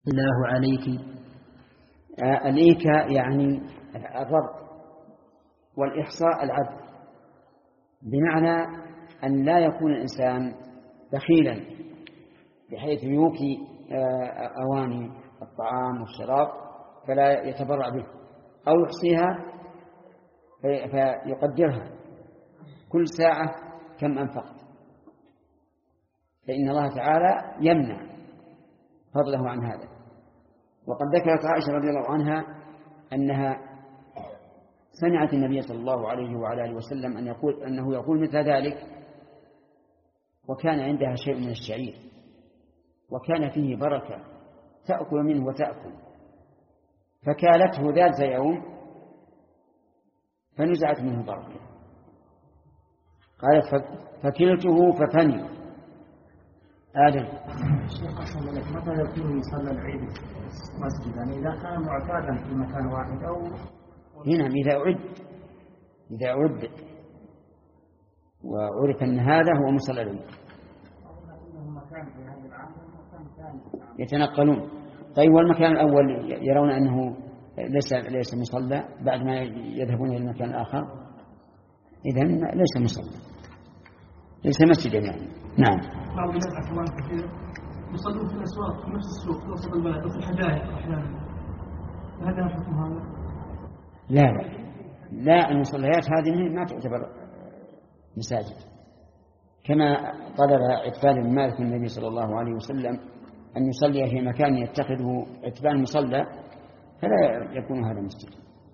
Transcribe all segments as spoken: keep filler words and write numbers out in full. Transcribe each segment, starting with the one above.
الله عليك. آه الإيكاء يعني الربط، والإحصاء العدل، بمعنى أن لا يكون الإنسان بخيلا بحيث يوكي آه أواني الطعام والشراب فلا يتبرع به، أو يحصيها فيقدرها كل ساعة كم أنفقت، فإن الله تعالى يمنع فضله عن هذا. وقد ذكرت عائشة رضي الله عنها أنها سمعت النبي صلى الله عليه وعلى آله وسلم أن يقول أنه يقول مثل ذلك، وكان عندها شيء من الشعير وكان فيه بركة تأكل منه وتأكل، فكالته ذات يوم فنزعت منه بركة، قالت فكلته ففني. آدم الشيخ أحسن لك، متى يكون يصلى العيد مسجد؟ يعني إذا كان معتادا في مكان واحد أو هنا إذا أعد إذا أعد وعرف أن هذا هو مصلى العيد يتنقلون. طيب والمكان الأول يرون أنه ليس ليس مصلى بعد ما يذهبون إلى المكان الآخر، إذن ليس مصلى، ليس مسجدا يعني. نعم. بعض الناس أحيانا كثير يصلون في الأسواق في نفس السوق في وسط البلد وفي الحدائق أحيانا، هذا حكم هذا؟ لا لا لا، المصليات هذه ما تعتبر مساجد، كما طلب عتبان بن مالك من النبي صلى الله عليه وسلم أن يصلي في مكان يتخذه عتبان مصلى فلا يكون هذا مسجد.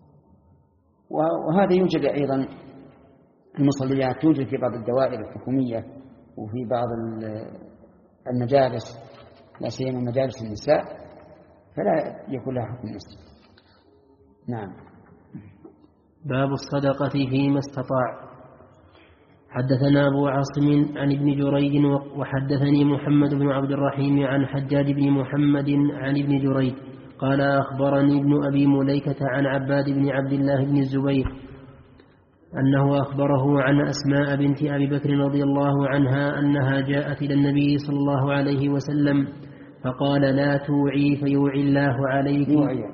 وهذا يوجد أيضا المصليات توجد في بعض الدوائر الحكومية وفي بعض المجالس، لا سيما مجالس النساء، فلا يكون لها حكم مسجد. نعم. باب الصدقة فيما استطاع. حدثنا أبو عاصم عن ابن جريج وحدثني محمد بن عبد الرحيم عن حجاج بن محمد عن ابن جريج قال أخبرني ابن أبي مليكة عن عباد بن عبد الله بن الزبير أنه أخبره عن أسماء بنت أبي بكر رضي الله عنها أنها جاءت إلى النبي صلى الله عليه وسلم فقال لا توعي فيوعي الله عليك،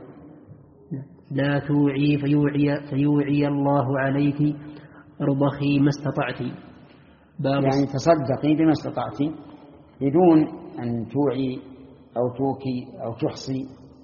لا توعي فيوعي, فيوعي الله عليك، ارضخي ما استطعت. يعني تصدقي بما استطعت بدون أن توعي أو توكي أو تحصي.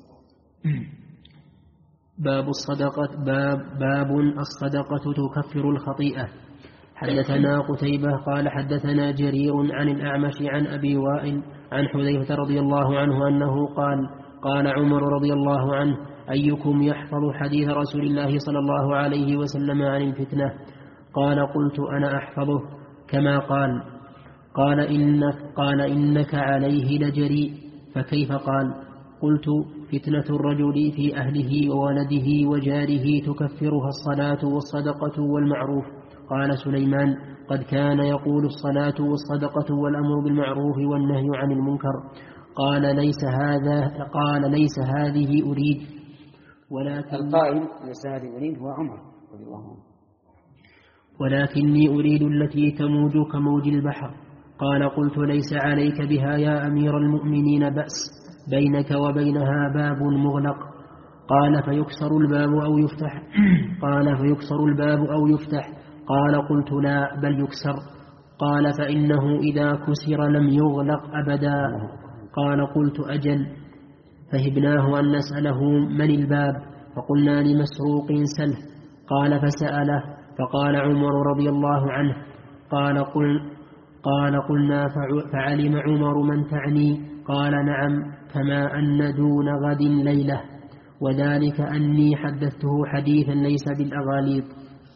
باب الصدقة. باب, باب الصدقة تكفر الخطيئة. حدثنا قتيبة قال حدثنا جرير عن الأعمش عن أبي وائل عن حذيفة رضي الله عنه أنه قال قال عمر رضي الله عنه أيكم يحفظ حديث رسول الله صلى الله عليه وسلم عن الفتنة؟ قال قلت أنا أحفظه كما قال. قال إنك, قال إنك عليه لجريء فكيف؟ قال قلت فتنة الرجل في أهله وولده وجاره تكفرها الصلاة والصدقة والمعروف. قال سليمان قد كان يقول الصلاة والصدقة والأمر بالمعروف والنهي عن المنكر. قال ليس هذا قال ليس هذه أريد ولكن القائل ليس هذه أريد هو عمر رضي الله عنه، ولكني أريد التي تموج كموج البحر. قال قلت ليس عليك بها يا أمير المؤمنين بأس، بينك وبينها باب مغلق. قال فيكسر الباب أو يفتح؟ قال فيكسر الباب أو يفتح؟ قال قلت لا بل يكسر. قال فإنه إذا كسر لم يغلق أبدا. قال قلت أجل. فهبناه أن نسأله من الباب، فقلنا لمسروق سله. قال فسأله فقال عمر رضي الله عنه. قال قل قال قلنا فعلم عمر من تعني؟ قال نعم كما أن دون غد ليلة، وذلك أني حدثته حديثا ليس بالأغاليط.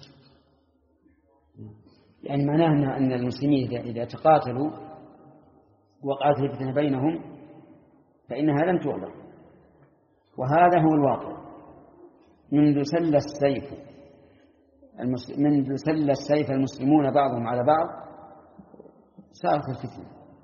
يعني معناه أن المسلمين إذا تقاتلوا وقعت الفتنة بينهم فإنها لم تغلق، وهذا هو الواقع. منذ سل السيف منذ سل السيف المسلمون بعضهم على بعض صارت الفتنة.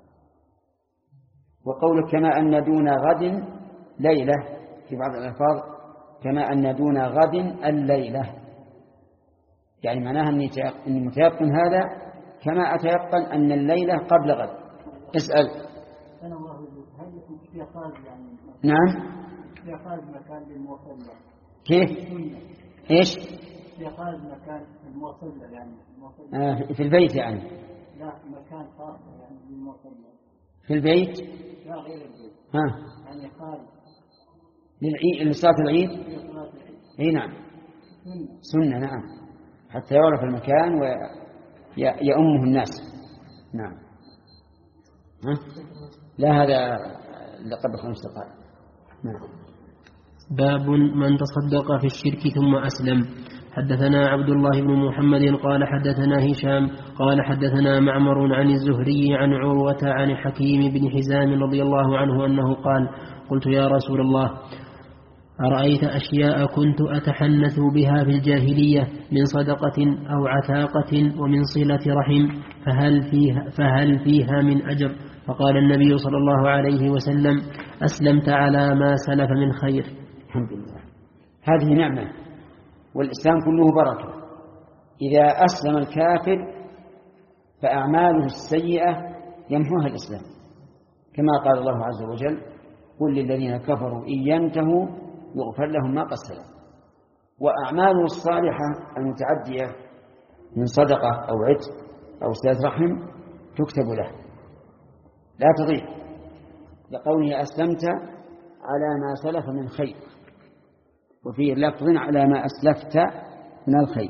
وقولك كما أن دون غد ليلة في بعض الألفاظ كما أن دون غد الليلة، يعني معناها أني متيقن هذا كما أتيقن أن الليلة قبل غد. اسأل. أنا الله هل يقال يعني نعم. يقال مكان للموصل. كيف؟ إيش؟ يقال مكان الموصل يعني الموصل. آه في البيت يعني. لا مكان خاص يعني للموصل. في البيت؟ لا غير البيت. ها. يعني قال. للعيد لصلاة العيد؟ اي نعم. سنة نعم. حتى يعرف المكان ويأمه الناس. نعم. ها؟ لا هذا لقب خمس دقائق. نعم. باب من تصدق في الشرك ثم أسلم. حدثنا عبد الله بن محمد قال حدثنا هشام قال حدثنا معمر عن الزهري عن عروة عن حكيم بن حزام رضي الله عنه أنه قال قلت يا رسول الله أرأيت أشياء كنت أتحنث بها في الجاهلية من صدقة أو عتاقة ومن صلة رحم فهل فيها, فهل فيها من أجر؟ فقال النبي صلى الله عليه وسلم أسلمت على ما سلف من خير. الحمد لله. هذه نعمة والإسلام كله بركة. إذا أسلم الكافر فأعماله السيئة يمحوها الإسلام كما قال الله عز وجل قل للذين كفروا إن ينتهوا يغفر لهم ما قد سلف. وأعماله الصالحة المتعدية من صدقة أو عتق أو صلة رحم تكتب له لا تضيع، لقوله أسلمت على ما سلف من خير، وفيه لفظ على ما أسلفت من الخير.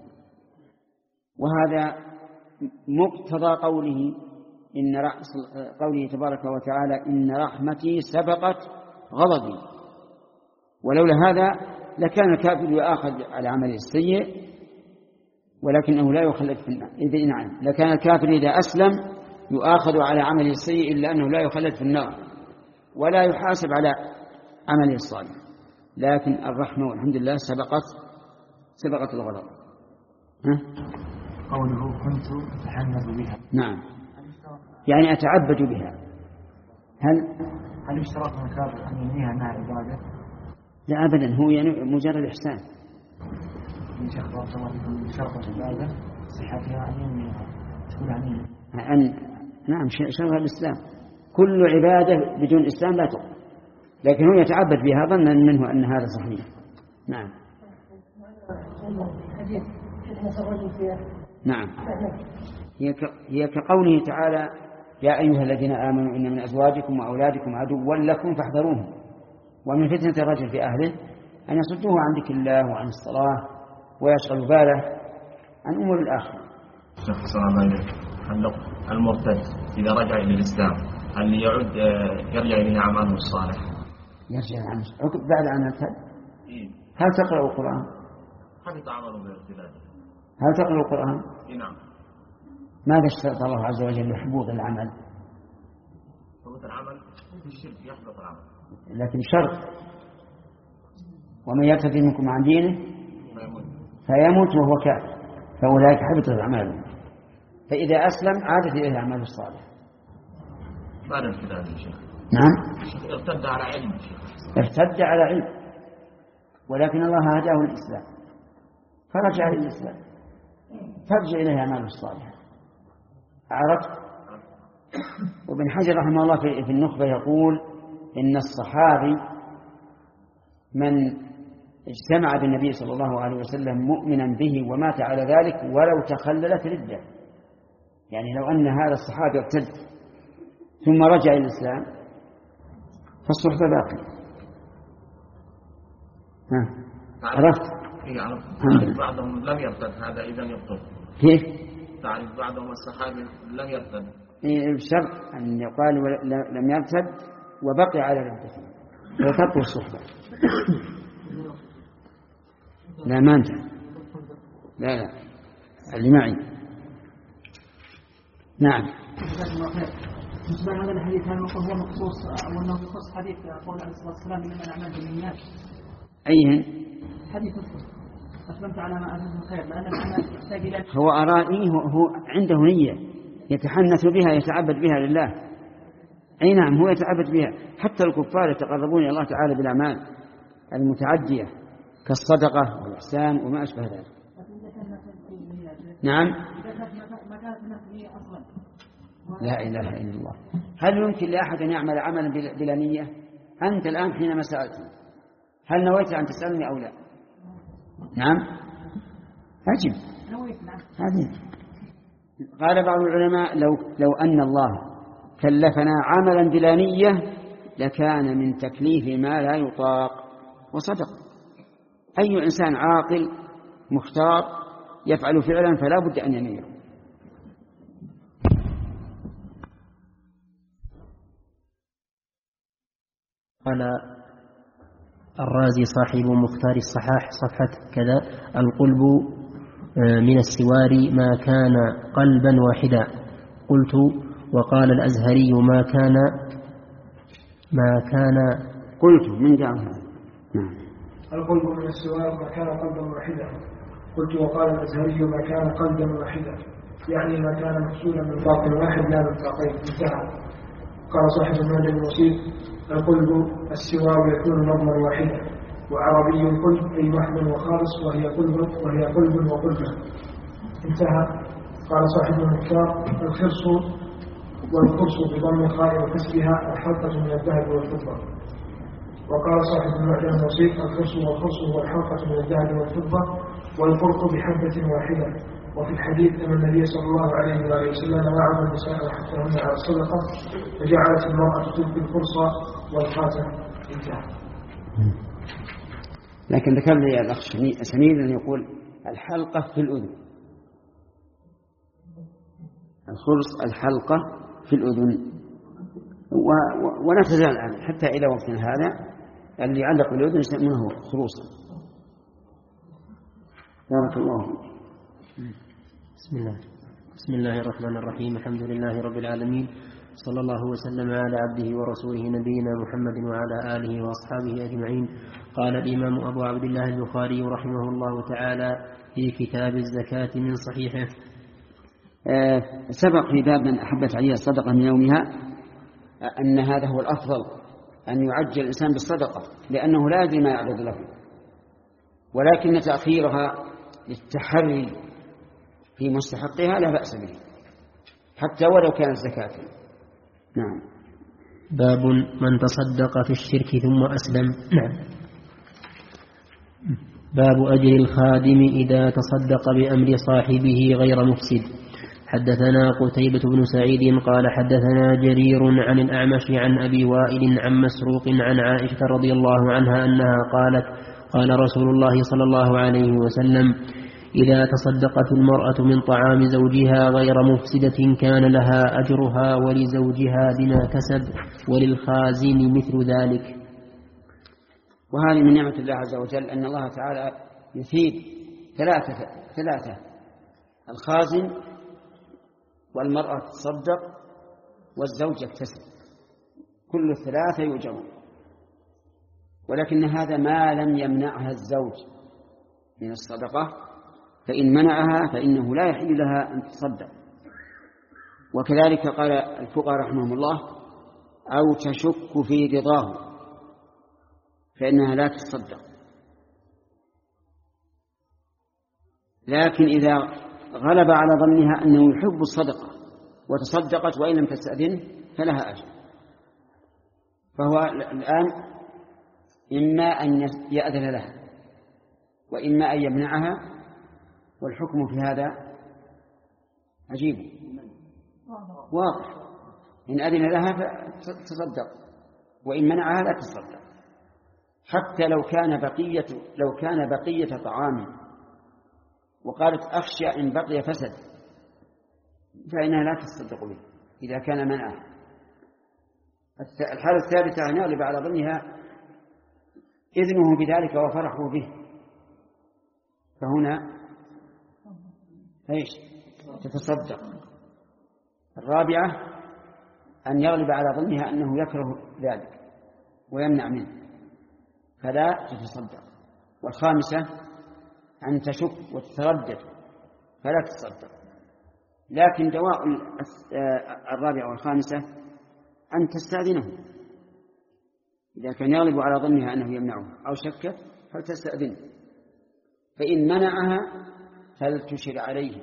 وهذا مقتضى قوله إن قوله تبارك وتعالى إن رحمتي سبقت غضبي. ولولا هذا لكان الكافر يؤاخذ على عمله السيء ولكنه لا يخلد في النار. إذن نعم لكان الكافر إذا أسلم يؤاخذ على عمله السيء إلا أنه لا يخلد في النار ولا يحاسب على عمله الصالح. لكن الرحمة والحمد لله سبقت سبقت الغضب. ها؟ قوله كنت أتحنث بها. نعم يعني أتعبد بها. هل هل اشترط من الكافر أن ينهيها أنها عبادة؟ لا أبدا، هو يعني مجرد إحسان. من شرط شرط العبادة صحتها أن ينهيها تقول عنها أن نعم شرط الإسلام كل عبادة بدون إسلام لا تقبل، لكن هو يتعبد بها ظنا منه أن هذا صحيح. نعم نعم هي هي كقوله تعالى يا أيها الذين آمنوا إن من أزواجكم وأولادكم عدوا لكم فاحذروهم ومن فتنة الرجل في أهله أن يصدوه عن ذكر الله وعن الصلاة ويشغل باله عن أمور الآخرة. شيخ صلى الله عليه وسلم المرتد إذا رجع إلى الإسلام هل يعود يرجع إليه أعماله الصالح؟ يرجع عنه بعد أن يرتد. هل تقرأ القرآن؟ حفظ عمله بالارتداد. هل تقرأ القرآن؟ نعم. ماذا اشترط الله عز وجل لحبوط العمل؟ حبوط العمل في الشرك يحبط العمل. لكن شرط ومن يرتد منكم عن دينه فيموت وهو كافر فأولئك حبطت أعمالهم. فإذا أسلم عادت إليه أعماله الصالحة. بعد ارتداد يا شيخ. نعم. ارتد على علم. ارتد على علم ولكن الله هداه الإسلام فرجع إلى الإسلام ترجع إليه أعماله الصالحة. عرفت؟ وابن حجر رحمه الله في النخبة يقول إن الصحابي من اجتمع بالنبي صلى الله عليه وسلم مؤمنا به ومات على ذلك ولو تخللت ردة، يعني لو أن هذا الصحابي ارتد ثم رجع إلى الإسلام فالصحبة باقي. ها عرفت؟ تعرف بعضهم لم يرتد هذا إذا يبطل. كيف؟ تعرف بعضهم الصحابي لم يرتد. الشرط أن يقال لم يرتد وبقي على ردته وتبقى الصحبة. لا ما أنت لا لا اللي معي. نعم. بالنسبة لهذا الحديث هل هو مخصوص أو أنه يخص حديث قول عليه الصلاة والسلام إنما الأعمال بالنيات؟ أيهن؟ حديث أسلمت على ما أسلم الخير لأن الأعمال يحتاج إلى هو أراني هو, هو عنده نية يتحنث بها يتعبد بها لله. أي نعم هو يتعبد بها. حتى الكفار يتقربون إلى الله تعالى بالأعمال المتعدية كالصدقة والإحسان وما أشبه ذلك. نعم. لا إله إلا الله. هل يمكن لأحد أن يعمل عملا بلا نية؟ أنت الآن حينما سألتني هل نويت أن تسألني أو لا؟ نعم أجب. هذه قال بعض العلماء لو, لو أن الله كلفنا عملا بلا نية لكان من تكليف ما لا يطاق، وصدق. أي إنسان عاقل مختار يفعل فعلا فلا بد أن ينويه. قال الرازي صاحب مختار الصحاح صفحة كذا: القلب من السوار ما كان قلبا واحدا. قلت: وقال الأزهري ما كان ما كان قلت من جعلها القلب من السوار ما كان قلبا واحدا. قلت: وقال الأزهري ما كان قلبا واحدا، يعني ما كان مفصولا من باطن واحد لا من باطين. انتهى. قال صاحب المعنى الموسيق: القلب السوار يكون مضمر واحدا، وعربي القلب أي محض وخالص، وهي قلب وهي قلب وقلبة. انتهى. قال صاحب المختار: الخرص والقرص بضم الخاء وكسرها الحلقة من الذهب والفضة. وقال صاحب المعجم الموسيق: الخرص والخرص هو الحلقة من الذهب والفضة، والقرص بحبة واحدة. وفي الحديث أن النبي صلى الله عليه وآله وسلم وعظ النساء وحثهن على الصدقة، فجعلت المرأة تلقي القرص والخاتم. انتهى. لكن ذكر لي الأخ سمير أن يقول الحلقة في الأذن، الخرص الحلقة في الأذن، ونتزال الآن حتى إلى وقتنا هذا اللي يعلق بالأذن يسمونه خروصا. بارك الله فيك. بسم الله بسم الله الرحمن الرحيم. الحمد لله رب العالمين، صلى الله وسلم على عبده ورسوله نبينا محمد وعلى آله وأصحابه أجمعين. قال الإمام أبو عبد الله البخاري رحمه الله تعالى في كتاب الزكاة من صحيحه: أه سبق في باب من أحبت عليها الصدقة من يومها أن هذا هو الأفضل، أن يعجل الإنسان بالصدقة، لأنه لا يدري ما يعرض له، ولكن تأخيرها للتحري في مستحقها لا بأس به حتى ولو كانت زكاة. نعم. باب من تصدق في الشرك ثم أسلم. نعم. باب أجر الخادم إذا تصدق بأمر صاحبه غير مفسد. حدثنا قتيبة بن سعيد قال حدثنا جرير عن الأعمش عن أبي وائل عن مسروق عن عائشة رضي الله عنها أنها قالت: قال رسول الله صلى الله عليه وسلم: إذا تصدقت المرأة من طعام زوجها غير مفسدة كان لها أجرها ولزوجها بما كسب وللخازن مثل ذلك. وهذه من نعمة الله عز وجل أن الله تعالى يثيب ثلاثة ثلاثة الخازن والمرأة تصدق والزوج يكتسب، كل الثلاثة يؤجرون. ولكن هذا ما لم يمنعها الزوج من الصدقة، فإن منعها فإنه لا يحل لها أن تصدق. وكذلك قال الفقهاء رحمهم الله: أو تشك في رضاه فإنها لا تصدق. لكن إذا غلب على ظنها أنه يحب الصدقة وتصدقت وإن لم تستأذنه فلها أجر. فهو الآن إما أن يأذن لها وإما أن يمنعها، والحكم في هذا عجيب واضح. إن أذن لها فتصدق وإن منعها لا تصدق، حتى لو كان بقية لو كان بقية طعام وقالت أخشى إن بقي فسد فإنها لا تصدق به إذا كان منعها. الحالة الثالثة أن يغلب على ظنها إذنه بذلك وفرحه به، فهنا ايش تتصدق. الرابعة أن يغلب على ظنها أنه يكره ذلك ويمنع منه فلا تتصدق. والخامسة أن تشك وتتردد فلا تتصدق. لكن دواء الرابعة والخامسة أن تستأذنه إذا كان يغلب على ظنها أنه يمنعه أو شكت فلتستأذنه، فإن منعها فلتشر عليه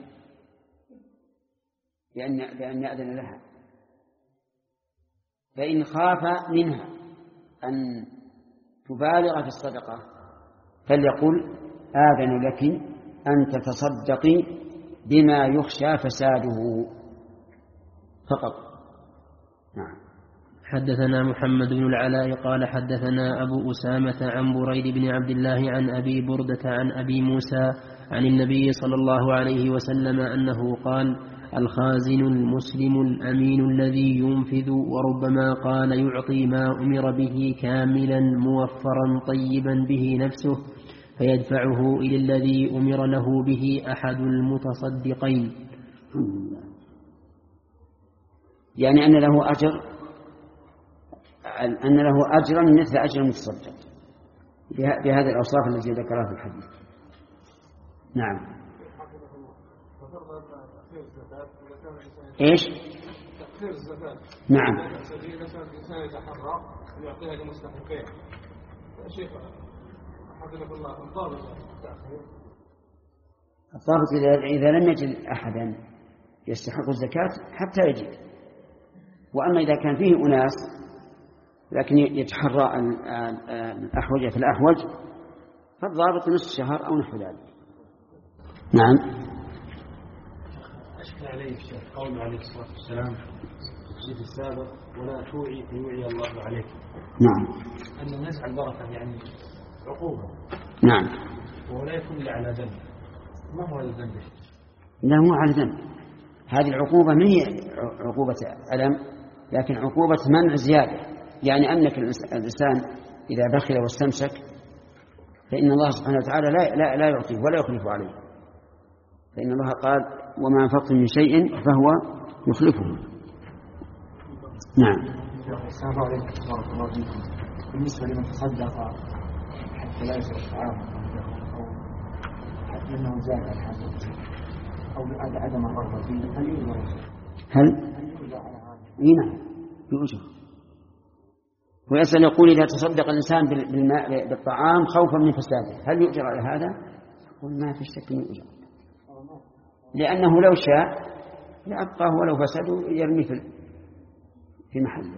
بأن, بأن يأذن لها. فإن خاف منها أن تبالغ في الصدقة فليقل آذن لك أن تتصدقي بما يخشى فساده فقط. نعم. حدثنا محمد بن العلاء قال حدثنا أبو أسامة عن بريد بن عبد الله عن أبي بردة عن أبي موسى عن النبي صلى الله عليه وسلم أنه قال: الخازن المسلم الأمين الذي ينفذ، وربما قال يعطي ما أمر به كاملا موفرا طيبا به نفسه فيدفعه إلى الذي أمر له به أحد المتصدقين. يعني أن له أجر أن له أجرا مثل أجر المتصدق بهذه الأوصاف التي ذكرها في الحديث. نعم. إيش؟ تأخير الزكاة. نعم. الإنسان يتحرى ويعطيها لمستحقين. يا شيخ حفظك الله، الضابط التأخير. الضابط إذا لم يجد أحدا يستحق الزكاة حتى يجد. وأما إذا كان فيه أناس لكن يتحرى الأحوج في الأحوج فالضابط نصف شهر أو نحو ذلك. نعم. أشكل عليه الشيخ قول عليه الصلاة والسلام في السابق: ولا توعي فيوعي الله عليك. نعم. أن الناس على البركة يعني عقوبة. نعم. ولا يكون إلا على ذنب. ما هو الذنب؟ لا، مو على ذنب. هذه العقوبة ما هي عقوبة ألم، لكن عقوبة منع زيادة. يعني أنك الإنسان إذا بخل واستمسك فإن الله سبحانه وتعالى لا لا لا يعطيه ولا يخلف عليه، فإن الله قال: وما أنفقتم من شيء فهو يخلفه. نعم. السلام عليكم ورحمة الله وبركاته. بالنسبة لمن تصدق حتى لا يسرق طعامه أو حتى أنه زاد الحاجة أو عدم الرغبة فيه، هل يؤجر؟ هل؟ نعم يؤجر. ويسأل يقول: إذا تصدق الإنسان بالماء بالطعام خوفا من فساده هل يؤجر على هذا؟ يقول: ما في شك يؤجر، لأنه لو شاء لأبقاه ولو فسده يرمي في محله.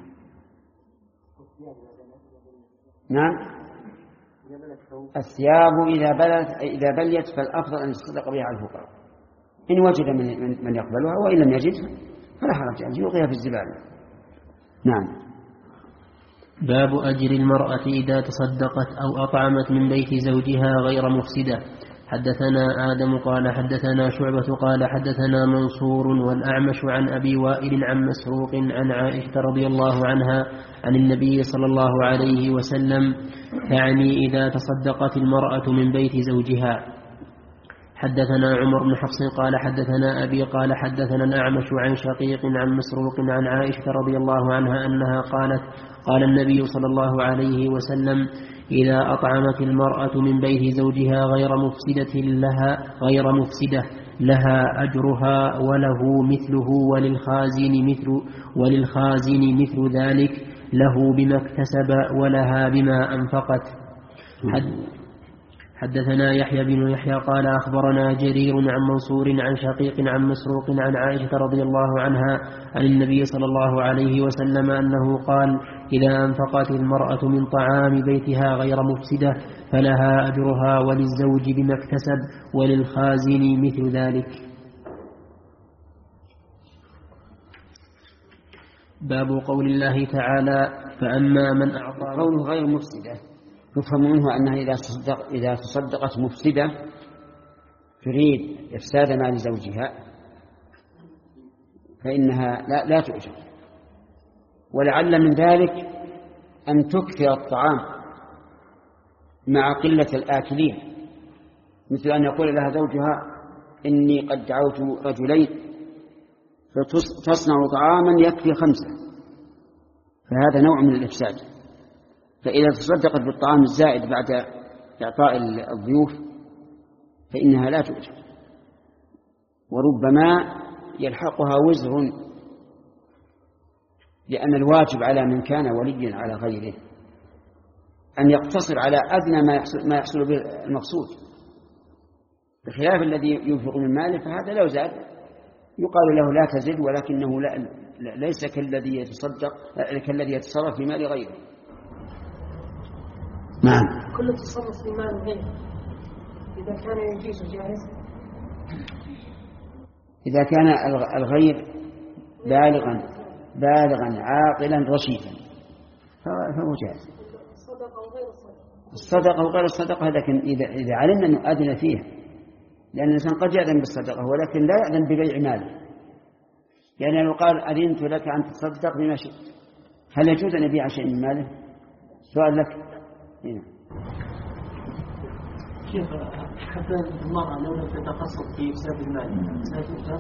نعم. الثياب إذا بلت إذا بليت فالأفضل أن يتصدق بها على الفقراء إن وجد من من يقبلها، وإن لم يجد فلا حرج أن يلقيها في الزبالة. نعم. باب أجر المرأة إذا تصدقت أو أطعمت من بيت زوجها غير مفسدة. حدثنا آدم قال حدثنا شعبة قال حدثنا منصور والأعمش عن أبي وائل عن مسروق عن عائشة رضي الله عنها عن النبي صلى الله عليه وسلم، يعني إذا تصدقت المرأة من بيت زوجها. حدثنا عمر بن حفص قال حدثنا أبي قال حدثنا الأعمش عن شقيق عن مسروق عن عائشة رضي الله عنها أنها قالت: قال النبي صلى الله عليه وسلم: إذا أطعمت المرأة من بيت زوجها غير مفسدة لها غير مفسدة لها أجرها وله مثله وللخازن مثل وللخازن مثل ذلك له بما اكتسب ولها بما أنفقت. حد حدثنا يحيى بن يحيى قال أخبرنا جرير عن منصور عن شقيق عن مسروق عن عائشة رضي الله عنها عن النبي صلى الله عليه وسلم أنه قال: إذا أنفقت المرأة من طعام بيتها غير مفسدة فلها أجرها وللزوج بما اكتسب وللخازن مثل ذلك. باب قول الله تعالى: فأما من أعطى. قوله غير مفسدة يفهم منه أنها إذا تصدق إذا تصدقت مفسدة تريد إفساد مال زوجها فإنها لا, لا تؤجر، ولعل من ذلك أن تكثر الطعام مع قلة الآكلين، مثل أن يقول لها زوجها: إني قد دعوت رجلين فتصنع طعاما يكفي خمسة، فهذا نوع من الإفساد. فإذا تصدقت بالطعام الزائد بعد إعطاء الضيوف فإنها لا تؤجر، وربما يلحقها وزر، لأن الواجب على من كان وليا على غيره أن يقتصر على أدنى ما يحصل, ما يحصل به المقصود، بخلاف الذي ينفق من ماله فهذا لو زاد يقال له لا تزد، ولكنه لا ليس كالذي يتصدق كالذي يتصرف في مال غيره. نعم. كل تصرف في مال غيره إذا كان يجيز جائز؟ إذا كان الغير بالغا بالغا عاقلا رشيدا فهو جائز. الصدقة وغير الصدقة، لكن إذا إذا علمنا أنه أذن فيها، لأن الإنسان قد يأذن بالصدقة ولكن لا يأذن ببيع ماله. يعني لو قال أذنت لك أن تصدق بما شئت، هل يجوز أن يبيع شيء من ماله؟ سؤال لك. هنا. شيخ، حتى المرأة لو لم تتقصد في إفساد المال سيتؤثر؟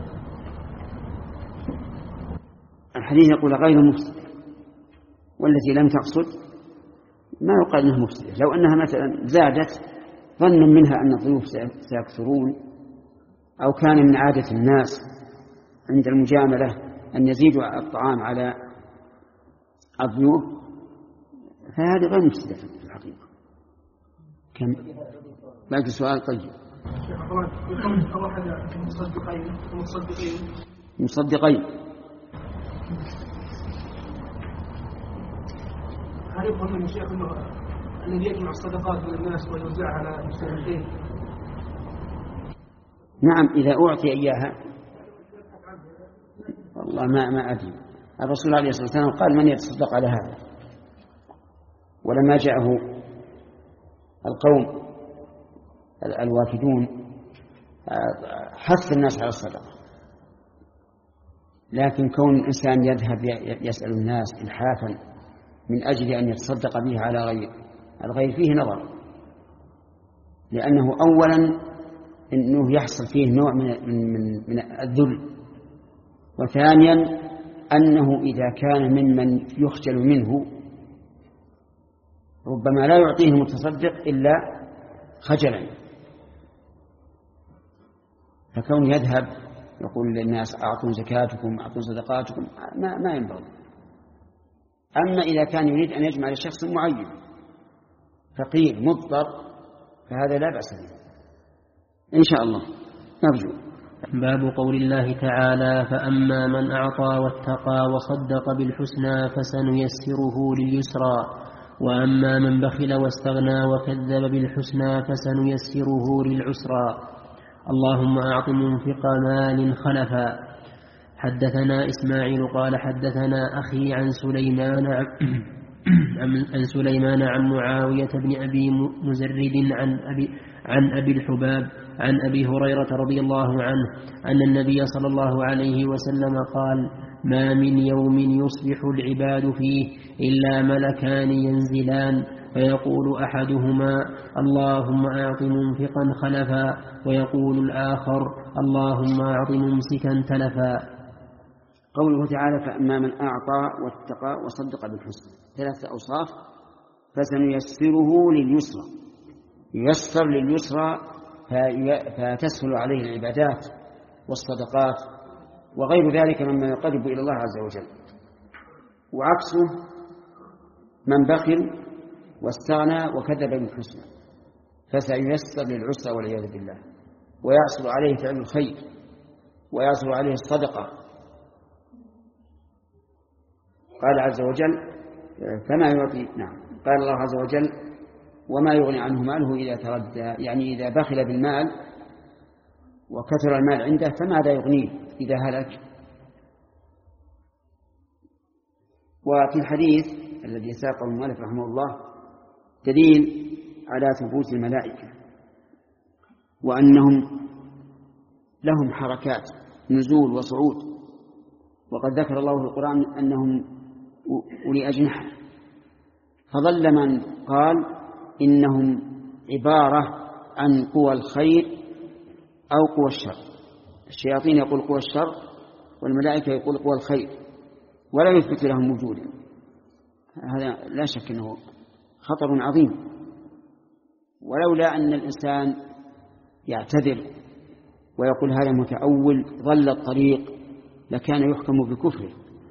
الحديث يقول غير مفسد، والتي لم تقصد ما يقال انها مفسدة. لو انها مثلا زادت ظنا منها ان الضيوف سيكثرون، او كان من عادة الناس عند المجاملة ان يزيدوا الطعام على الضيوف، فهذه غير مفسدة في الحقيقة. كم باقي سؤال؟ طيب. مصدقين مصدقين مصدقين هل يفهم من الشيخ انه الذي يجمع الصدقات من الناس ويوزعها على المستحقين؟ نعم، إذا أعطي إياها. والله ما ما أدري. الرسول عليه الصلاة والسلام قال من يتصدق على هذا، ولما جاءه القوم الوافدون حث الناس على الصدقة، لكن كون الإنسان يذهب يسأل الناس إلحافا من أجل أن يتصدق به على غير الغير فيه نظر، لأنه أولا أنه يحصل فيه نوع من, من, من الذل، وثانيا أنه إذا كان ممن يخجل منه ربما لا يعطيه المتصدق إلا خجلا، فكون يذهب يقول للناس أعطوا زكاتكم أعطوا صدقاتكم ما, ما ينبغي. أما إذا كان يريد أن يجمع لشخص معين فقير مضطر فهذا لا بأس به إن شاء الله نرجو. باب قول الله تعالى: فأما من أعطى واتقى وصدق بالحسنى فسنيسره لليسرى وأما من بخل واستغنى وكذب بالحسنى فسنيسره للعسرى. اللهم أعط منفق مال خلفا. حدثنا إسماعيل قال حدثنا أخي عن سليمان عن سليمان عن معاوية بن أبي مزرد عن أبي, عن أبي الحباب عن أبي هريرة رضي الله عنه أن النبي صلى الله عليه وسلم قال: ما من يوم يصبح العباد فيه إلا ملكان ينزلان فيقول أحدهما: اللهم أعط منفقا خلفا، ويقول الآخر: اللهم أعط ممسكا تلفا. قوله تعالى: فأما من أعطى واتقى وصدق بالحسنى، ثلاثة أوصاف: فسنيسره لليسرى، ييسر لليسرى فتسهل عليه العبادات والصدقات وغير ذلك مما يقرب إلى الله عز وجل. وعكسه من بخل واستغنى وكذب بالحسنى فسييسر للعسرى والعياذ بالله، ويعسر عليه فعل الخير ويعسر عليه الصدقة. قال عز وجل: فما يعطي. نعم، قال الله عز وجل: وما يغني عنه ماله إذا تردى، يعني إذا بخل بالمال وكثر المال عنده فماذا يغنيه إذا هلك. وفي الحديث الذي ساقه المؤلف رحمه الله دليل على ثبوت الملائكة وأنهم لهم حركات نزول وصعود، وقد ذكر الله في القرآن أنهم أولي أجنحة، فظل من قال إنهم عبارة عن قوى الخير أو قوى الشر. الشياطين يقول قوى الشر والملائكة يقول قوى الخير، ولا يثبت لهم وجودا. هذا لا شك أنه خطر عظيم، ولولا أن الإنسان يعتذر ويقول هذا متأول ضل الطريق لكان يحكم بكفره.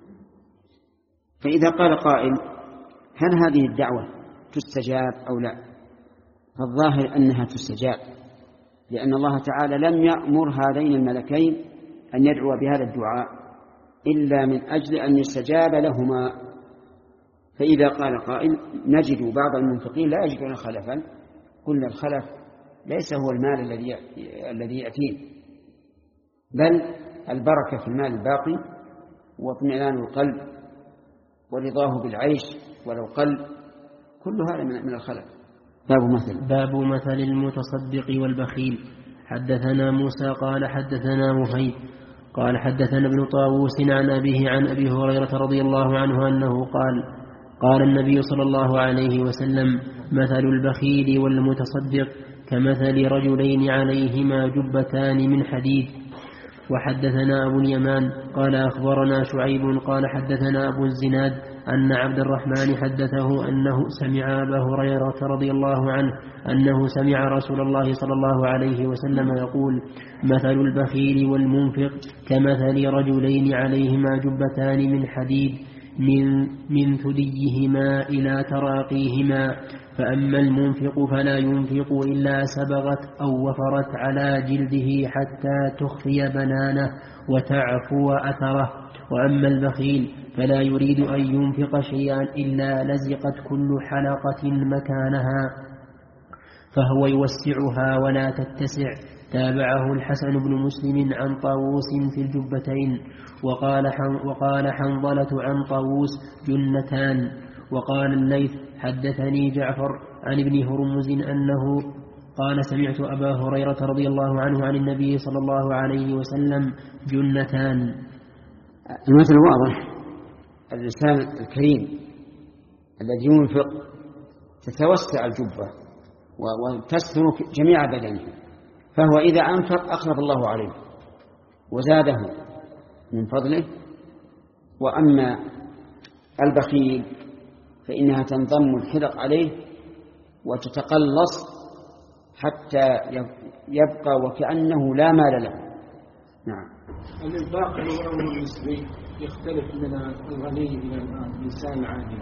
فإذا قال قائل: هل هذه الدعوة تستجاب أو لا؟ فالظاهر أنها تستجاب، لأن الله تعالى لم يأمر هذين الملكين أن يدعوا بهذا الدعاء إلا من أجل أن يستجاب لهما، فإذا قال قائل نجد بعض المنفقين لا يجدون خلفا، قلنا الخلف ليس هو المال الذي الذي يأتيه، بل البركة في المال الباقي واطمئنان القلب ورضاه بالعيش ولو قل، كل هذا من الخلف. باب مثل باب مثل المتصدق والبخيل. حدثنا موسى قال حدثنا مفيد قال حدثنا ابن طاووس عن أبيه عن أبي هريرة رضي الله عنه أنه قال قال النبي صلى الله عليه وسلم مثل البخيل والمتصدق كمثل رجلين عليهما جبتان من حديد. وحدثنا أبو اليمان قال أخبرنا شعيب قال حدثنا أبو الزناد أن عبد الرحمن حدثه أنه سمع أبا هريرة رضي الله عنه أنه سمع رسول الله صلى الله عليه وسلم يقول مثل البخيل والمنفق كمثل رجلين عليهما جبتان من حديد من, من ثديهما إلى تراقيهما، فأما المنفق فلا ينفق إلا سبغت أو وفرت على جلده حتى تخفي بنانه وتعفو أثره، وأما البخيل فلا يريد أن ينفق شيئا إلا لزقت كل حلقة مكانها فهو يوسعها ولا تتسع. تابعه الحسن بن مسلم عن طاووس في الجبتين، وقال وقال حنظلة عن طاووس جنتان. وقال الليث حدثني جعفر عن ابن هرمز أنه قال سمعت أبا هريرة رضي الله عنه عن النبي صلى الله عليه وسلم جنتان. المثل واضح، الإنسان الكريم الذي ينفق تتوسع الجبة وتستر جميع بدنه، فهو إذا أنفق أخلف الله عليه وزاده من فضله. وأما البخيل فإنها تنضم الحلق عليه وتتقلص حتى يبقى وكأنه لا مال له. نعم. الإنفاق الأول النسبي يختلف من الغني إلى الإنسان العادي.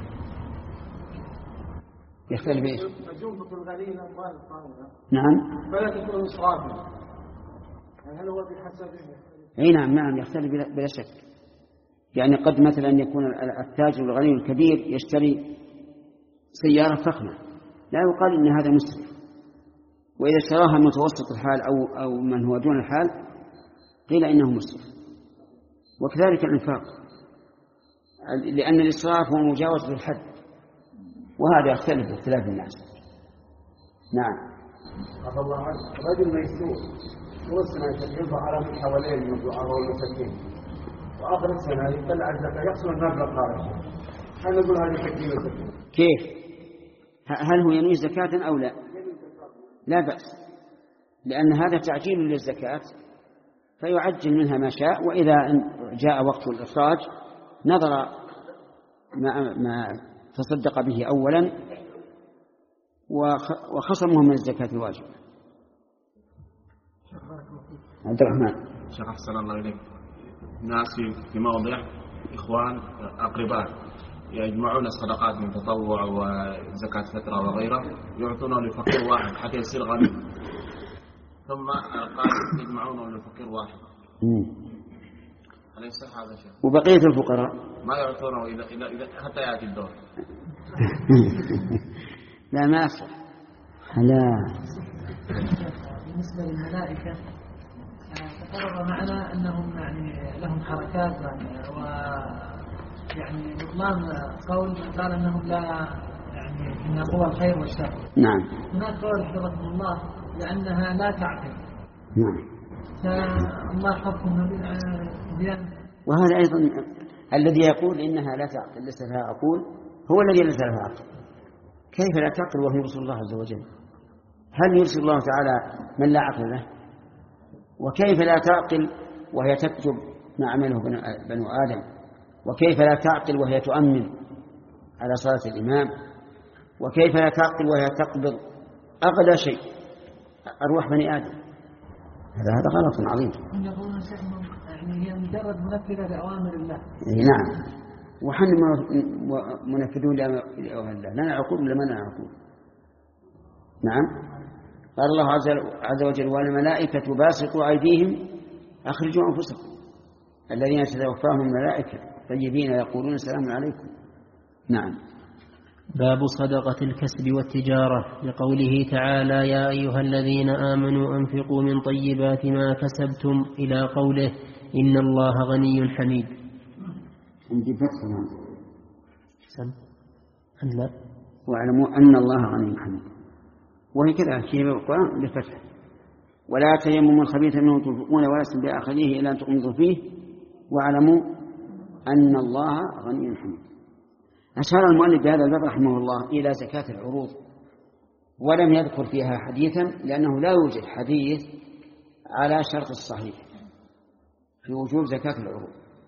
يختلف إيش؟ ينفق الغني الأموال الطائلة. نعم. فلا تكون إسرافا. هل هو بحسب؟ أي نعم نعم يختلف بلا شك. يعني قد مثلا يكون التاجر الغني الكبير يشتري سيارة فخمة لا يقال إن هذا مسرف، وإذا اشتراها متوسط الحال أو أو من هو دون الحال قيل إنه مسرف. وكذلك الإنفاق، لأن الإسراف هو مجاوزة الحد، وهذا يختلف باختلاف الناس. نعم. عفى الله عنك، رجل ميسور طول السنة ينفق على حوالين من الدعاء والمساكين، وآخر السنة يطلع الزكاة يقسم المبلغ خارج، هل نقول هذه تقديم الزكاة؟ كيف؟ هل هو ينوي زكاة أو لا؟ لا بأس، لأن هذا تعجيل للزكاة فيعجل منها ما شاء، وإذا جاء وقت الإخراج نظر ما, ما تصدق به أولا وخصمه من الزكاة الواجبة. عبد الرحمن. شيخ أحسن الله إليك، ناس في موضع إخوان أقرباء يجمعون الصدقات من تطوع وزكاة فطرة وغيره يعطونه لفقير واحد حتى يصير غني، ثم القائد يجمعونه لفقير واحد. هل يصح هذا الشيء؟ وبقية الفقراء ما يعطونه إذا إذا إذا حتى يأتي الدور. لا ما أصح. لا. بالنسبة للملائكة تقرر معنا أنهم يعني لهم حركات و يعني بطلان قول قال أنهم لا يعني إن قوى الخير والشر. نعم. هناك قول حفظكم الله لأنها لا تعقل. نعم. فالله حفظهم بيان. وهذا أيضا الذي يقول إنها لا تعقل ليس لها عقول هو الذي ليس لها عقل. كيف لا تعقل وهو يرسل الله عز وجل؟ هل يرسل الله تعالى من لا عقل له؟ وكيف لا تعقل وهي تكتب ما عمله بنو آدم؟ وكيف لا تعقل وهي تؤمن على صلاة الإمام؟ وكيف لا تعقل وهي تقبض أغلى شيء أرواح بني آدم؟ هذا هذا غلط عظيم. يعني هي مجرد منفذة لأوامر الله. نعم. وحن منفذون لأوامر الله، لنا عقول ولا ما لنا عقول؟ نعم. قال الله عز وجل والملائكة باسطوا أيديهم أخرجوا أنفسكم الذين تتوفاهم الملائكة طيبين يقولون السلام عليكم. نعم. باب صدقة الكسب والتجارة لقوله تعالى يا أيها الذين آمنوا أنفقوا من طيبات ما كسبتم إلى قوله إن الله غني حميد. عندي فتح نعم. سم أن لا واعلموا أن الله غني حميد، وهي كذا في القرآن بفتح. ولا تيمموا الخبيث منه تنفقون ولستم بآخذيه إلا أن تغمضوا فيه واعلموا أن الله غني حميد. أشار المؤلف بهذا الباب رحمه الله إلى زكاة العروض، ولم يذكر فيها حديثا لأنه لا يوجد حديث على شرط الصحيح في وجوب زكاة العروض،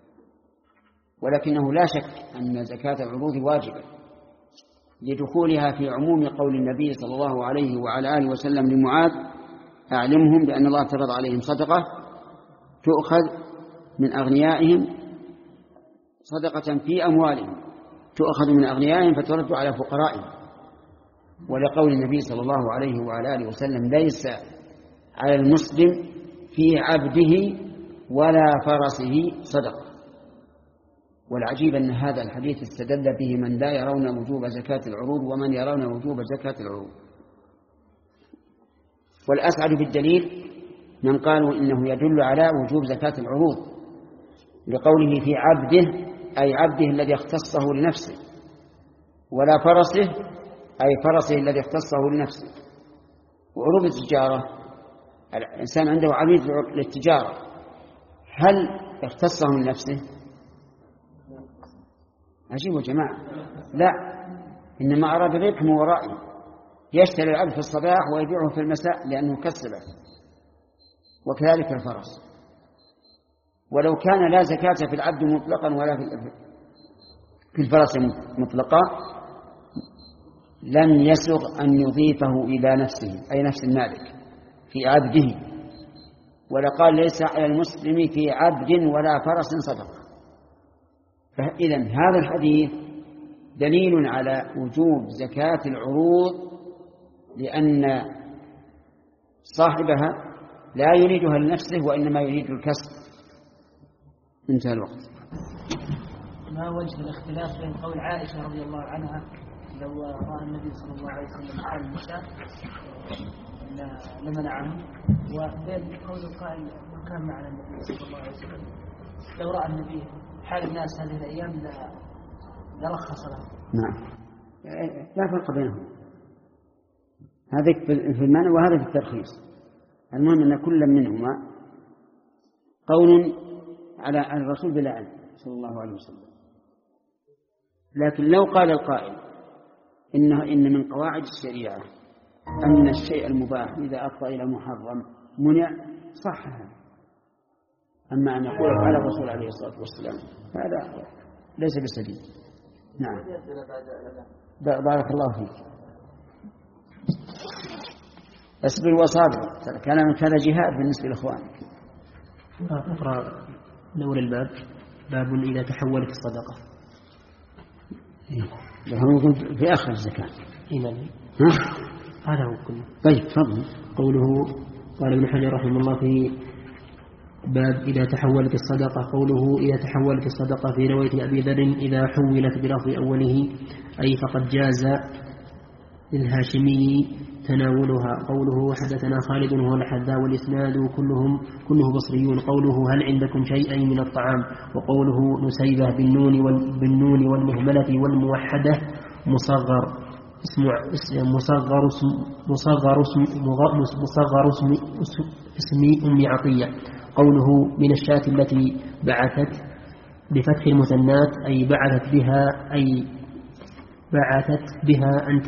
ولكنه لا شك أن زكاة العروض واجبة لدخولها في عموم قول النبي صلى الله عليه وعلى آله وسلم لمعاذ أعلمهم بأن الله افترض عليهم صدقة تؤخذ من أغنيائهم، صدقة في أموالهم تؤخذ من أغنيائهم فترد على فقرائهم. ولقول النبي صلى الله عليه وعلى آله وسلم ليس على المسلم في عبده ولا فرسه صدقة. والعجيب أن هذا الحديث استدل به من لا يرون وجوب زكاة العروض ومن يرون وجوب زكاة العروض. والأسعد بالدليل من قالوا إنه يدل على وجوب زكاة العروض لقوله في عبده، أي عبده الذي اختصه لنفسه، ولا فرسه أي فرسه الذي اختصه لنفسه. وعروض التجارة الإنسان عنده عبيد للتجارة، هل اختصه من نفسه؟ عجيب يا جماعة، لا، إنما أراد الربح من ورائه، يشتري العبد في الصباح ويبيعه في المساء لأنه كسبه، وكذلك الفرس. ولو كان لا زكاة في العبد مطلقا ولا في الفرس مطلقا لم يسغ أن يضيفه إلى نفسه أي نفس المالك في عبده، ولقال ليس على المسلم في عبد ولا فرس صدقة. فإذن هذا الحديث دليل على وجوب زكاة العروض، لأن صاحبها لا يريدها لنفسه وإنما يريد الكسب. انتهى الوقت. ما وجه الاختلاف بين قول عائشة رضي الله عنها لو رأى النبي صلى الله عليه وسلم حال النساء لمنعهم، وبين قول القائل من كان معنا النبي صلى الله عليه وسلم لو رأى النبي حال الناس هذه الأيام لرخص لهم؟ نعم، لا فرق بينهم، هذا في المعنى وهذا في الترخيص. المهم أن كل منهما قول على الرسول بلا علم صلى الله عليه وسلم. لكن لو قال القائل إنه إن من قواعد الشريعة أن الشيء المباح إذا أفضى إلى محرم منع، صح هذا. أما أن يقول على الرسول عليه الصلاة والسلام هذا ليس بسديد. نعم، بارك الله فيك. اصبر وصابر، كان من كذا جهاد بالنسبة لإخوانك. أقرأ نور الباب. باب إذا تحولت الصدقة. إيه. في آخر الزكاة. إيمان. هذا هو كله. طيب تفضل. قوله قال ابن حجر رحمه الله في باب إذا تحولت الصدقة، قوله إذا تحولت الصدقة في رواية أبي ذر إذا حولت بلفظ أوله أي فقد جاز للهاشمي تناولها. قوله حدثنا خالد وهو الحذاء والإسناد كلهم كله بصريون. قوله هل عندكم شيء من الطعام، وقوله نسيبة بالنون بالنون والمهملة والموحدة مصغر اسم مصغر اسم مصغر اسم مصغر اسم اسم أم عطية. قوله من الشاة التي بعثت بفتح المثنات أي بعثت بها أي بعثت بها أنت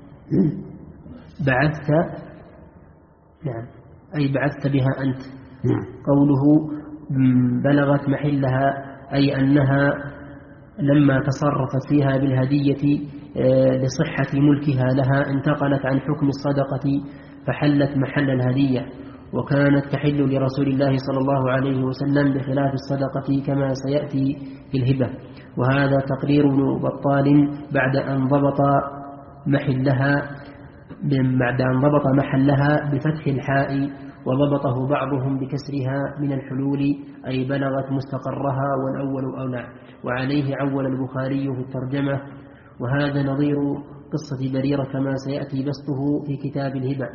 بعثت نعم أي بعثت بها أنت. قوله بلغت محلها أي أنها لما تصرفت فيها بالهدية لصحة ملكها لها انتقلت عن حكم الصدقة فحلت محل الهدية، وكانت تحل لرسول الله صلى الله عليه وسلم بخلاف الصدقة كما سيأتي في الهبة. وهذا تقرير ابن بطال بعد أن ضبط محلها بعد أن ضبط محلها بفتح الحاء، وضبطه بعضهم بكسرها من الحلول أي بلغت مستقرها، والأول أولى. وعليه عول البخاري في الترجمة وهذا نظير قصة بريرة كما سيأتي بسطه في كتاب الهبة.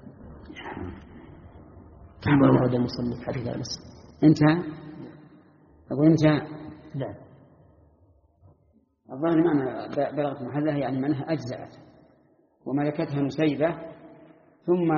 ثم ورد المصنف حديث أنس. انتهى. أقول انتهى. نعم. الظاهر معنى بلغت محلها يعني معناها أجزأت وملكتها نسيبة ثم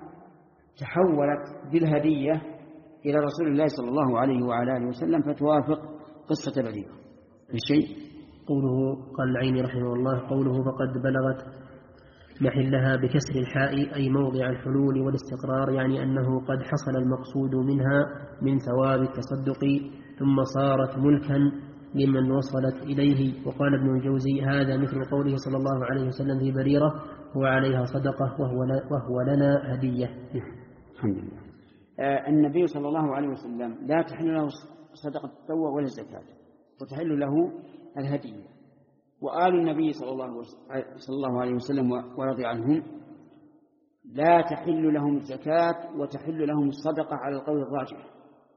تحولت بالهدية إلى رسول الله صلى الله عليه وعلى آله وسلم فتوافق قصة بريرة. الشيء قوله قال العيني رحمه الله قوله فقد بلغت محلها بكسر الحاء أي موضع الحلول والاستقرار، يعني أنه قد حصل المقصود منها من ثواب التصدق ثم صارت ملكا لمن وصلت إليه. وقال ابن الجوزي هذا مثل قوله صلى الله عليه وسلم في بريرة هو عليها صدقة وهو, وهو لنا هدية. الحمد لله. آه النبي صلى الله عليه وسلم لا تحل له صدقة التطوع ولا الزكاة وتحل له الهدية. وآل النبي صلى الله, صلى الله عليه وسلم ورضي عنهم لا تحل لهم الزكاة وتحل لهم الصدقة على القول الراجح،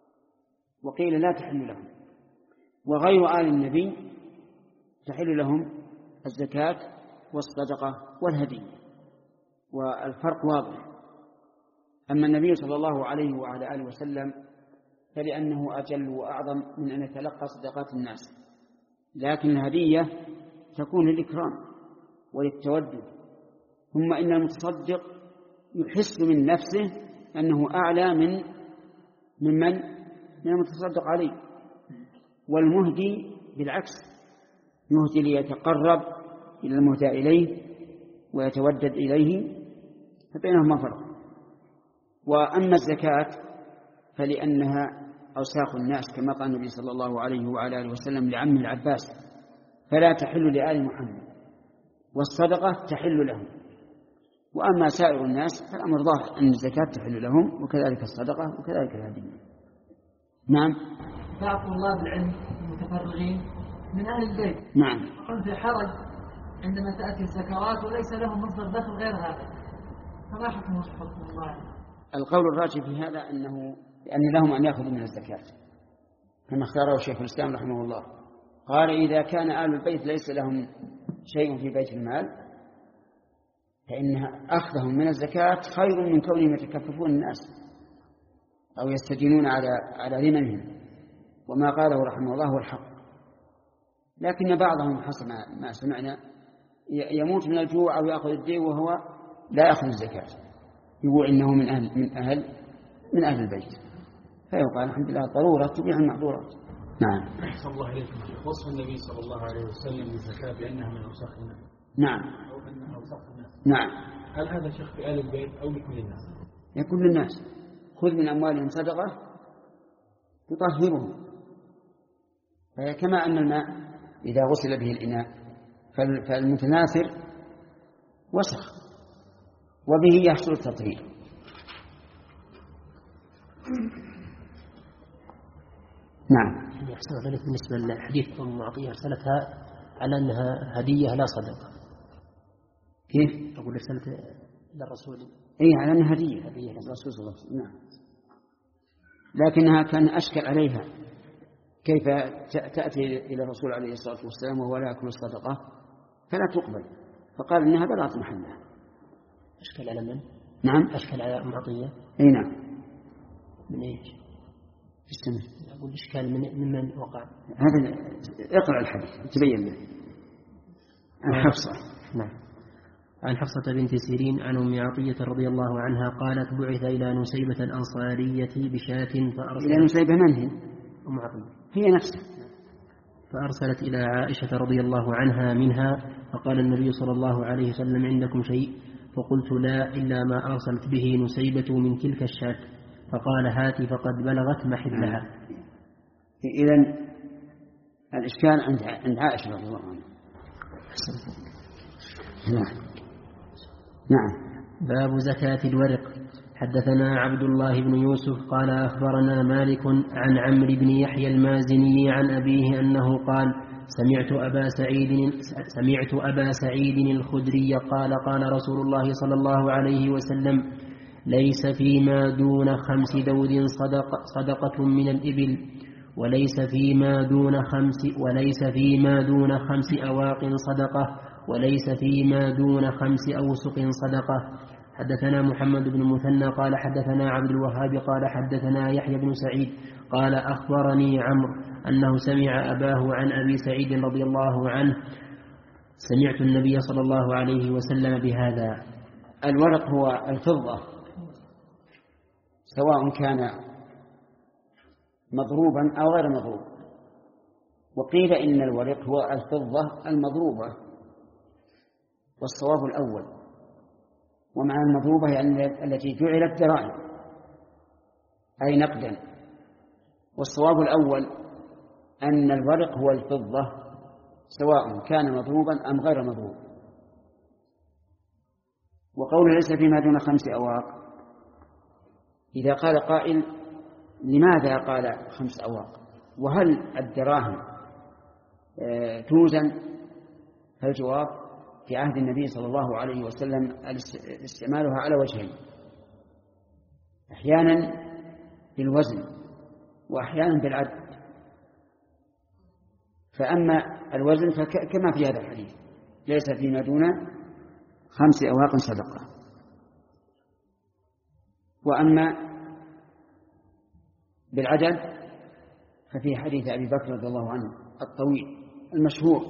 وقيل لا تحل لهم. وغير آل النبي تحل لهم الزكاة والصدقة والهدية، والفرق واضح. أما النبي صلى الله عليه وعلى آله وسلم فلأنه أجل وأعظم من أن يتلقى صدقات الناس، لكن الهدية تكون للإكرام وللتودد. ثم إن المتصدق يحس من نفسه أنه أعلى من ممن من المتصدق عليه، والمهدي بالعكس يهدي ليتقرب إلى المهدى إليه ويتودد إليه، فبينهما فرق. وأما الزكاة فلأنها أوساخ الناس كما قال النبي صلى الله عليه وعلى آله وسلم لعم العباس فلا تحل لآل محمد، والصدقة تحل لهم. وأما سائر الناس فالأمر ظاهر أن الزكاة تحل لهم وكذلك الصدقة وكذلك الهدية. نعم. فاعطوا الله بالعلم المتفرغين من أهل البيت. نعم. قل في حرج عندما تأتي الزكوات وليس لهم مصدر دخل غير هذا، فما حكم حكم الله؟ القول الراجح في هذا أنه أن لهم أن يأخذوا من الزكاة كما اختاره شيخ الإسلام رحمه الله. قال إذا كان آل البيت ليس لهم شيء في بيت المال فإن أخذهم من الزكاة خير من كونهم يتكففون الناس أو يستدينون على على رمنهم. وما قاله رحمه الله هو الحق. لكن بعضهم حسب ما سمعنا يموت من الجوع أو يأخذ الدين وهو لا يأخذ الزكاة، يقول إنه من أهل من أهل من أهل البيت، فيقال الحمد لله ضرورة تبيع المعذورات. نعم. أحسن الله إليكم. وصف النبي صلى الله عليه وسلم بالزكاة بأنها من أوساخ الناس. نعم. أو أنها أوساخ الناس. نعم. هل هذا شيخ في آل البيت أو لكل الناس؟ لكل الناس. خذ من أموالهم صدقة تطهرهم، كما أن الماء إذا غسل به الإناء فالمتناثر وسخ وبه يحصل التطهير. نعم. يحسن ذلك بالنسبة لحديث أم عطية أرسلتها على أنها هدية لا صدقة. كيف؟ أقول رسالة للرسول. إيه على أنها هدية هدية للرسول صلى الله عليه وسلم. نعم. لكنها كان أشكل عليها كيف تأتي إلى الرسول عليه الصلاة والسلام وهو لا يأكل الصدقة فلا تقبل، فقال إنها بلغت محلها. أشكل على من؟ نعم. أشكل على أم عطية. إيه نعم. من إيش؟ استمر. أقول إشكال من ممن وقع. هذا اقرأ الحديث تبين له. عن حفصة. نعم. عن حفصة بنت سيرين عن أم عطية رضي الله عنها قالت بعث إلى نسيبة الأنصارية بشاة فأرسلت إلى نسيبة من هي؟ أم عطية هي نفسها. فأرسلت إلى عائشة رضي الله عنها منها فقال النبي صلى الله عليه وسلم عندكم شيء؟ فقلت لا إلا ما أرسلت به نسيبة من تلك الشاة. فقال هاتي فقد بلغت محلها. إذن الإشكال عند عند عائشة رضي الله عنها. نعم. نعم. باب زكاة الورق. حدثنا عبد الله بن يوسف قال أخبرنا مالك عن عمرو بن يحيى المازني عن أبيه أنه قال سمعت أبا سعيد سمعت أبا سعيد الخدري قال قال رسول الله صلى الله عليه وسلم ليس فيما دون خمس دود صدق صدقة من الإبل وليس فيما دون خمس وليس فيما دون خمس أواق صدقة وليس فيما دون خمس أوسق صدقة. حدثنا محمد بن المثنى قال حدثنا عبد الوهاب قال حدثنا يحيى بن سعيد قال أخبرني عمرو أنه سمع أباه عن أبي سعيد رضي الله عنه سمعت النبي صلى الله عليه وسلم بهذا. الورق هو الفضة سواء كان مضروبا أو غير مضروب، وقيل إن الورق هو الفضة المضروبة، والصواب الأول، ومع المضروبة يعني التي جعلت دراهم أي نقدا، والصواب الأول أن الورق هو الفضة سواء كان مضروبا أم غير مضروب. وقوله ليس فيما دون خمس أواق، إذا قال قائل لماذا قال خمس أواق وهل الدراهم توزن؟ فالجواب في عهد النبي صلى الله عليه وسلم استعمالها على وجهين، أحيانا بالوزن وأحيانا بالعد. فأما الوزن فكما في هذا الحديث ليس فيما دون خمس أواق صدقة، وأما بالعدد ففي حديث أبي بكر رضي الله عنه الطويل المشهور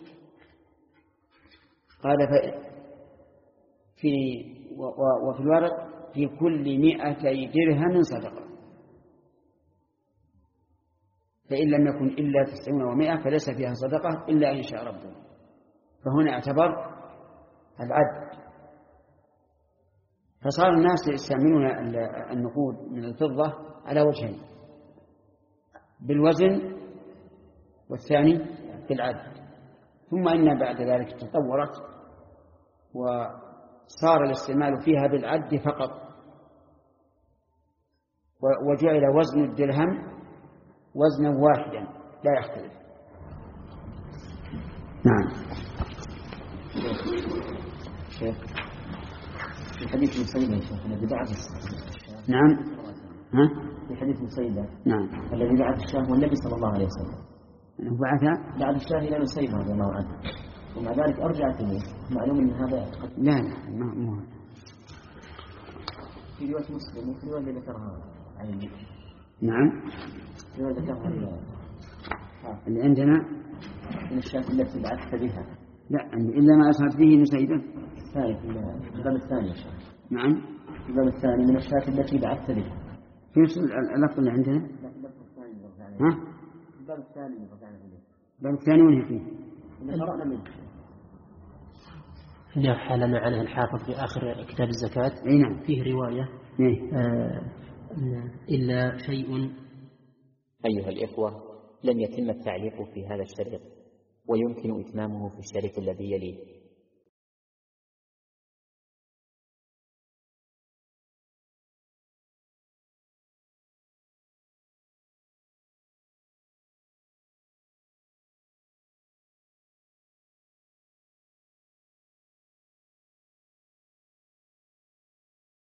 قال في وفي الورق في كل مئتي درهم صدقة، فإن لم يكن إلا تسعون ومائة فليس فيها صدقة إلا إن شاء ربه. فهنا اعتبر العد، فصار الناس يستعملون النقود من الفضة على وجهين، بالوزن والثاني بالعد. ثم إن بعد ذلك تطورت وصار الاستعمال فيها بالعد فقط، وجعل وزن الدرهم وزنا واحدا لا يختلف. نعم. شيخ في حديث مسيدة شيخ الذي بعث نعم ها في حديث مسيدة نعم الذي بعث الشاه هو النبي صلى الله عليه وسلم، أنه بعث بعث الشاه إلى مسيدة رضي الله عنه، ومع ذلك أرجعت إليه. معلوم أن هذا لا لا ما مو في رواية مسلم وفي رواية اللي ذكرها عن نعم رواية ذكرها اللي عندنا من الشاه التي بعثت بها. لا إلا ما أصعد به مسيدة الثاني في الباب الثاني يا شيخ. نعم في الباب الثاني من الشاه التي بعثت بها. في اللفظ اللي عندنا لا اللفظ الثاني ها الباب الثاني اللي رجعنا إليه. الباب الثاني وين فيه؟ اللي قرأنا منه اللي حالنا عليه الحافظ في آخر كتاب الزكاة. أي نعم فيه رواية إيه؟ آه إلا شيء. أيها الإخوة، لم يتم التعليق في هذا الشريط، ويمكن إتمامه في الشريط الذي يليه.